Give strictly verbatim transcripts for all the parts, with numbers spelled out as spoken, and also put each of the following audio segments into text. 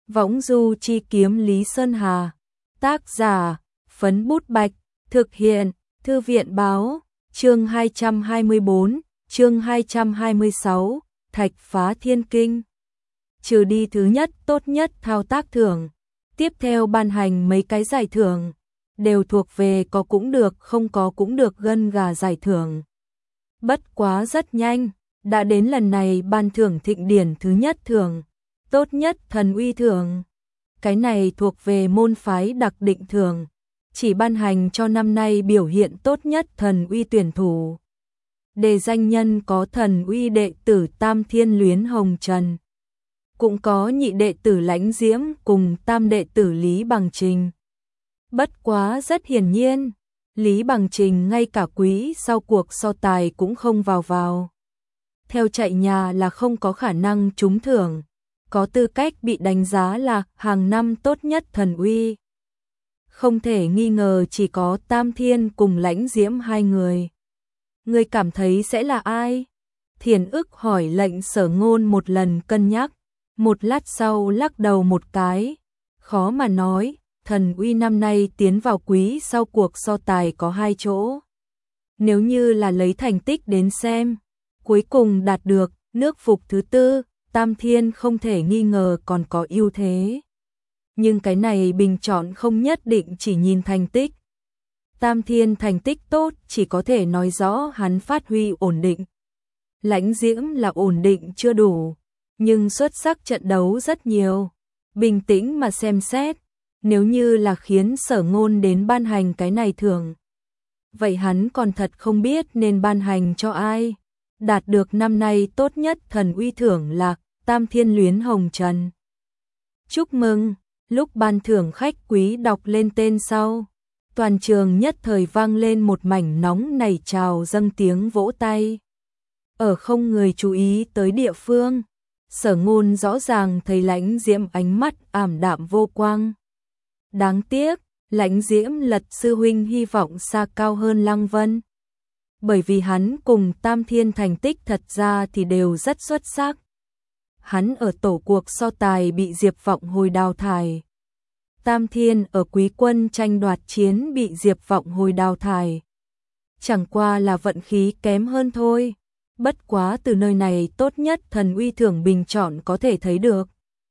Võng du chi kiếm Lý Sơn Hà. Tác giả, Phấn Bút Bạch. Thực hiện, Thư viện báo. Chương hai trăm hai mươi tư, chương hai trăm hai mươi sáu, Thạch phá thiên kinh. Trừ đi thứ nhất tốt nhất thao tác thưởng. Tiếp theo ban hành mấy cái giải thưởng. Đều thuộc về có cũng được không có cũng được gân gà giải thưởng. Bất quá rất nhanh, đã đến lần này ban thưởng thịnh điển thứ nhất thưởng. Tốt nhất thần uy thưởng. Cái này thuộc về môn phái đặc định thưởng. Chỉ ban hành cho năm nay biểu hiện tốt nhất thần uy tuyển thủ. Đề danh nhân có thần uy đệ tử Tam Thiên Luyến Hồng Trần. Cũng có nhị đệ tử Lãnh Diễm cùng tam đệ tử Lý Bằng Trình. Bất quá rất hiển nhiên, Lý Bằng Trình ngay cả quý sau cuộc so tài cũng không vào vào. Theo chạy nhà là không có khả năng trúng thưởng, có tư cách bị đánh giá là hàng năm tốt nhất thần uy. Không thể nghi ngờ chỉ có Tam Thiên cùng Lãnh Diễm hai người. Người cảm thấy sẽ là ai? Thiền ức hỏi Lệnh Sở Ngôn một lần cân nhắc, một lát sau lắc đầu một cái. Khó mà nói, thần uy năm nay tiến vào quý sau cuộc so tài có hai chỗ. Nếu như là lấy thành tích đến xem, cuối cùng đạt được nước phục thứ tư, Tam Thiên không thể nghi ngờ còn có ưu thế. Nhưng cái này bình chọn không nhất định chỉ nhìn thành tích. Tam Thiên thành tích tốt chỉ có thể nói rõ hắn phát huy ổn định. Lãnh Diễm là ổn định chưa đủ, nhưng xuất sắc trận đấu rất nhiều. Bình tĩnh mà xem xét, nếu như là khiến Sở Ngôn đến ban hành cái này thưởng, vậy hắn còn thật không biết nên ban hành cho ai. Đạt được năm nay tốt nhất thần uy thưởng là Tam Thiên Luyến Hồng Trần. Chúc mừng! Lúc ban thưởng khách quý đọc lên tên sau, toàn trường nhất thời vang lên một mảnh nóng nảy trào dâng tiếng vỗ tay. Ở không người chú ý tới địa phương, Sở Ngôn rõ ràng thấy Lãnh Diễm ánh mắt ảm đạm vô quang. Đáng tiếc, Lãnh Diễm Lật sư huynh hy vọng xa cao hơn Lăng Vân. Bởi vì hắn cùng Tam Thiên thành tích thật ra thì đều rất xuất sắc. Hắn ở tổ cuộc so tài bị Diệp Vọng Hồi đào thải. Tam Thiên ở quý quân tranh đoạt chiến bị Diệp Vọng Hồi đào thải. Chẳng qua là vận khí kém hơn thôi. Bất quá từ nơi này tốt nhất thần uy thưởng bình chọn có thể thấy được.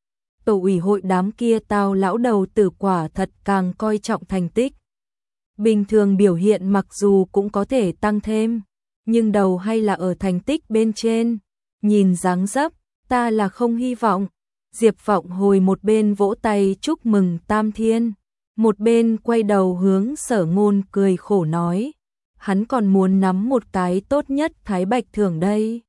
Tổ ủy hội đám kia tao lão đầu tử quả thật càng coi trọng thành tích. Bình thường biểu hiện mặc dù cũng có thể tăng thêm, nhưng đầu hay là ở thành tích bên trên. Nhìn dáng dấp, ta là không hy vọng. Diệp Vọng Hồi một bên vỗ tay chúc mừng Tam Thiên, một bên quay đầu hướng Sở Ngôn cười khổ nói. Hắn còn muốn nắm một cái tốt nhất Thái Bạch thưởng đây.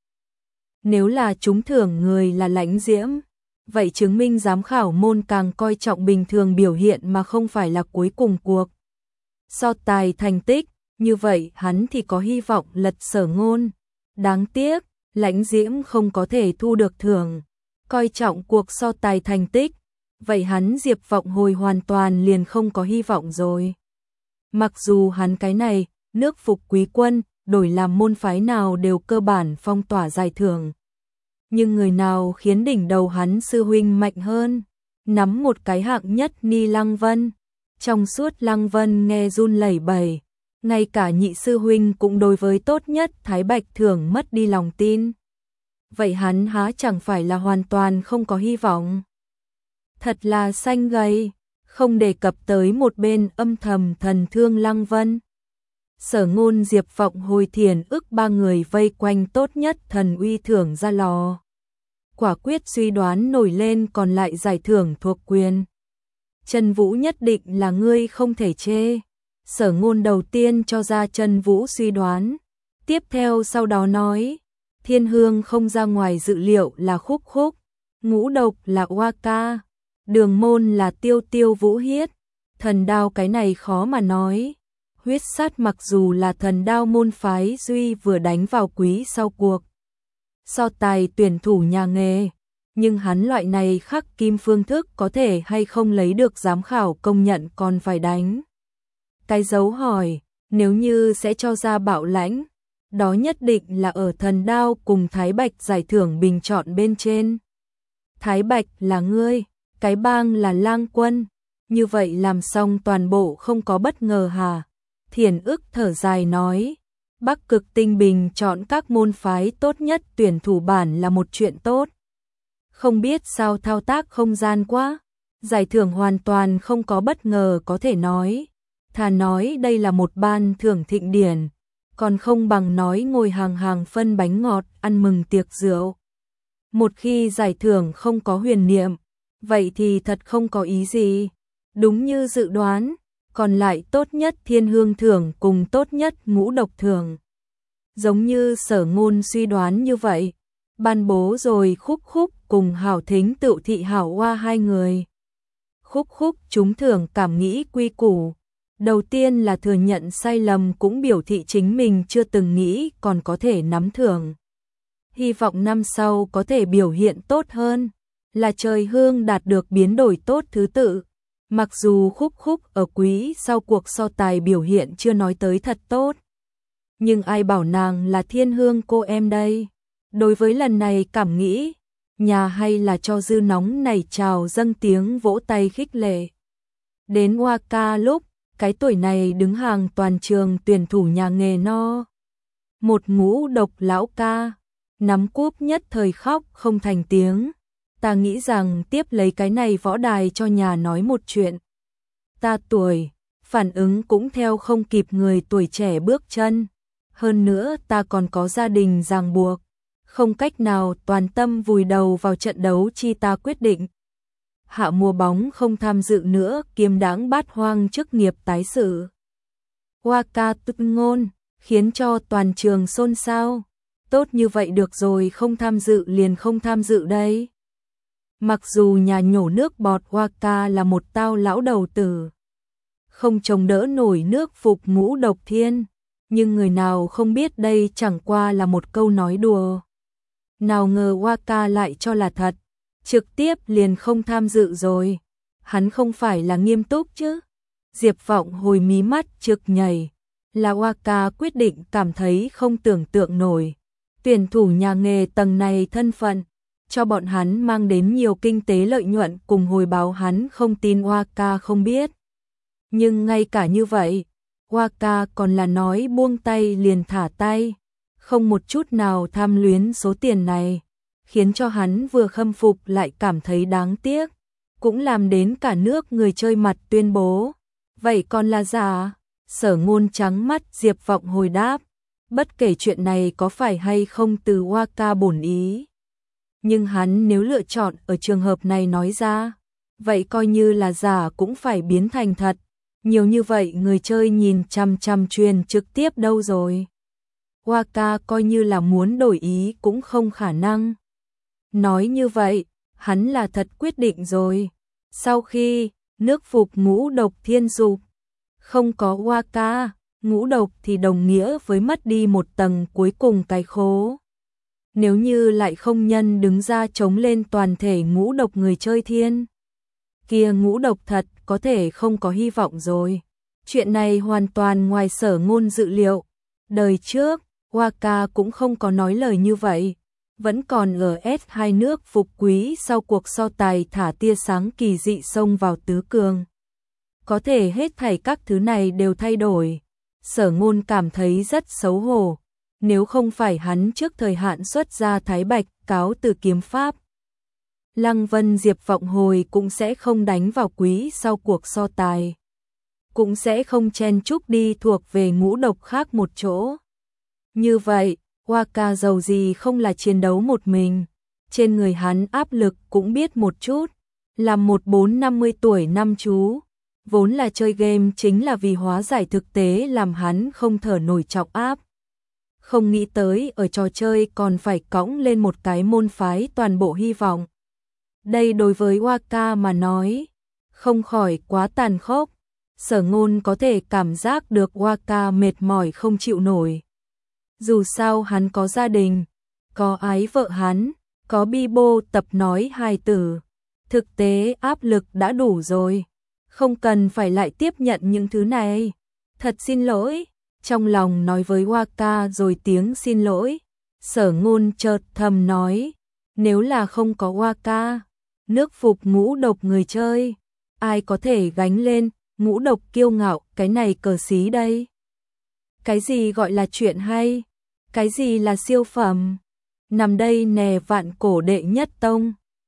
Nếu là trúng thưởng người là Lãnh Diễm, vậy chứng minh giám khảo môn càng coi trọng bình thường biểu hiện mà không phải là cuối cùng cuộc so tài thành tích, như vậy hắn thì có hy vọng lật Sở Ngôn. Đáng tiếc, Lãnh Diễm không có thể thu được thưởng, coi trọng cuộc so tài thành tích, vậy hắn Diệp Vọng Hồi hoàn toàn liền không có hy vọng rồi. Mặc dù hắn cái này, nước phục quý quân, đổi làm môn phái nào đều cơ bản phong tỏa giải thưởng. Nhưng người nào khiến đỉnh đầu hắn sư huynh mạnh hơn, nắm một cái hạng nhất ni Lăng Vân. Trong suốt Lăng Vân nghe run lẩy bẩy, ngay cả nhị sư huynh cũng đối với tốt nhất Thái Bạch thưởng mất đi lòng tin. Vậy hắn há chẳng phải là hoàn toàn không có hy vọng. Thật là xanh gầy, không đề cập tới một bên âm thầm thần thương Lăng Vân. Sở Ngôn Diệp Vọng Hồi Thiền ức ba người vây quanh tốt nhất thần uy thưởng ra lò. Quả quyết suy đoán nổi lên còn lại giải thưởng thuộc quyền. Trần Vũ nhất định là ngươi không thể chê. Sở Ngôn đầu tiên cho ra Trần Vũ suy đoán. Tiếp theo sau đó nói, Thiên Hương không ra ngoài dự liệu là Khúc Khúc, Ngũ Độc là Oa Ca, Đường Môn là Tiêu Tiêu Vũ Hiết, Thần Đao cái này khó mà nói. Huyết Sát mặc dù là thần đao môn phái duy vừa đánh vào quý sau cuộc so tài tuyển thủ nhà nghề, nhưng hắn loại này khắc kim phương thức có thể hay không lấy được giám khảo công nhận còn phải đánh cái dấu hỏi. Nếu như sẽ cho ra Bảo Lãnh, đó nhất định là ở thần đao cùng Thái Bạch giải thưởng bình chọn bên trên. Thái Bạch là ngươi, cái bang là Lang Quân, như vậy làm xong toàn bộ không có bất ngờ hả? Thiền ức thở dài nói, Bắc Cực Tinh Bình chọn các môn phái tốt nhất tuyển thủ bản là một chuyện tốt. Không biết sao thao tác không gian quá, giải thưởng hoàn toàn không có bất ngờ có thể nói. Thà nói đây là một ban thưởng thịnh điển, còn không bằng nói ngồi hàng hàng phân bánh ngọt ăn mừng tiệc rượu. Một khi giải thưởng không có huyền niệm, vậy thì thật không có ý gì. Đúng như dự đoán, còn lại tốt nhất thiên hương thưởng cùng tốt nhất ngũ độc thưởng. Giống như Sở Ngôn suy đoán như vậy, ban bố rồi Khúc Khúc cùng Hảo Thính tự thị Hảo Hoa hai người. Khúc Khúc trúng thưởng cảm nghĩ quy củ. Đầu tiên là thừa nhận sai lầm cũng biểu thị chính mình chưa từng nghĩ còn có thể nắm thưởng. Hy vọng năm sau có thể biểu hiện tốt hơn, là trời hương đạt được biến đổi tốt thứ tự. Mặc dù Khúc Khúc ở quý sau cuộc so tài biểu hiện chưa nói tới thật tốt, nhưng ai bảo nàng là thiên hương cô em đây. Đối với lần này cảm nghĩ, nhà hay là cho dư nóng này chào dâng tiếng vỗ tay khích lệ. Đến Hoa Ca lúc, cái tuổi này đứng hàng toàn trường tuyển thủ nhà nghề no. Một ngũ độc lão ca, nắm cúp nhất thời khóc không thành tiếng. Ta nghĩ rằng tiếp lấy cái này võ đài cho nhà nói một chuyện. Ta tuổi, phản ứng cũng theo không kịp người tuổi trẻ bước chân. Hơn nữa ta còn có gia đình ràng buộc, không cách nào toàn tâm vùi đầu vào trận đấu chi ta quyết định. Hạ mùa bóng không tham dự nữa, kiêm đãng bát hoang chức nghiệp tái sử. Hoa Ca tức ngôn, khiến cho toàn trường xôn xao. Tốt như vậy được rồi, không tham dự liền không tham dự đây. Mặc dù nhà nhổ nước bọt Hoa Ca là một tao lão đầu tử, không chống đỡ nổi nước phục ngũ độc thiên, nhưng người nào không biết đây chẳng qua là một câu nói đùa. Nào ngờ Hoa Ca lại cho là thật, trực tiếp liền không tham dự rồi. Hắn không phải là nghiêm túc chứ? Diệp Vọng hồi mí mắt trực nhảy, là Hoa Ca quyết định cảm thấy không tưởng tượng nổi. Tuyển thủ nhà nghề tầng này thân phận, cho bọn hắn mang đến nhiều kinh tế lợi nhuận cùng hồi báo hắn không tin Hoa Ca không biết. Nhưng ngay cả như vậy, Hoa Ca còn là nói buông tay liền thả tay, không một chút nào tham luyến số tiền này, khiến cho hắn vừa khâm phục lại cảm thấy đáng tiếc, cũng làm đến cả nước người chơi mặt tuyên bố. Vậy còn là giả? Sở Ngôn trắng mắt Diệp Vọng hồi đáp, bất kể chuyện này có phải hay không từ Hoa Ca bổn ý. Nhưng hắn nếu lựa chọn ở trường hợp này nói ra, vậy coi như là giả cũng phải biến thành thật. Nhiều như vậy người chơi nhìn chăm chăm truyền trực tiếp đâu rồi. Hoa Ca coi như là muốn đổi ý cũng không khả năng. Nói như vậy, hắn là thật quyết định rồi. Sau khi nước phục ngũ độc thiên dục, không có Hoa Ca, ngũ độc thì đồng nghĩa với mất đi một tầng cuối cùng cái khố. Nếu như lại không nhân đứng ra chống lên toàn thể ngũ độc người chơi thiên, kia ngũ độc thật có thể không có hy vọng rồi. Chuyện này hoàn toàn ngoài Sở Ngôn dự liệu. Đời trước, Hoa Ca cũng không có nói lời như vậy. Vẫn còn ở S hai nước phục quý sau cuộc so tài thả tia sáng kỳ dị xông vào tứ cường. Có thể hết thảy các thứ này đều thay đổi. Sở Ngôn cảm thấy rất xấu hổ. Nếu không phải hắn trước thời hạn xuất ra Thái Bạch cáo từ kiếm pháp, Lăng Vân Diệp Vọng hồi cũng sẽ không đánh vào quý sau cuộc so tài, cũng sẽ không chen chúc đi thuộc về ngũ độc khác một chỗ. Như vậy, Hoa Ca giàu gì không là chiến đấu một mình, trên người hắn áp lực cũng biết một chút, làm một bốn năm mươi tuổi năm chú, vốn là chơi game chính là vì hóa giải thực tế làm hắn không thở nổi trọng áp. Không nghĩ tới ở trò chơi còn phải cõng lên một cái môn phái toàn bộ hy vọng. Đây đối với Hoa Ca mà nói, không khỏi quá tàn khốc. Sở Ngôn có thể cảm giác được Hoa Ca mệt mỏi không chịu nổi. Dù sao hắn có gia đình, có ái vợ hắn, có bi bô tập nói hài tử. Thực tế áp lực đã đủ rồi, không cần phải lại tiếp nhận những thứ này. Thật xin lỗi, trong lòng nói với Hoa Ca rồi tiếng xin lỗi. Sở Ngôn chợt thầm nói, nếu là không có Hoa Ca, nước phục ngũ độc người chơi. Ai có thể gánh lên, ngũ độc kiêu ngạo, cái này cờ xí đây. Cái gì gọi là chuyện hay? Cái gì là siêu phẩm? Nằm đây nè vạn cổ đệ nhất tông.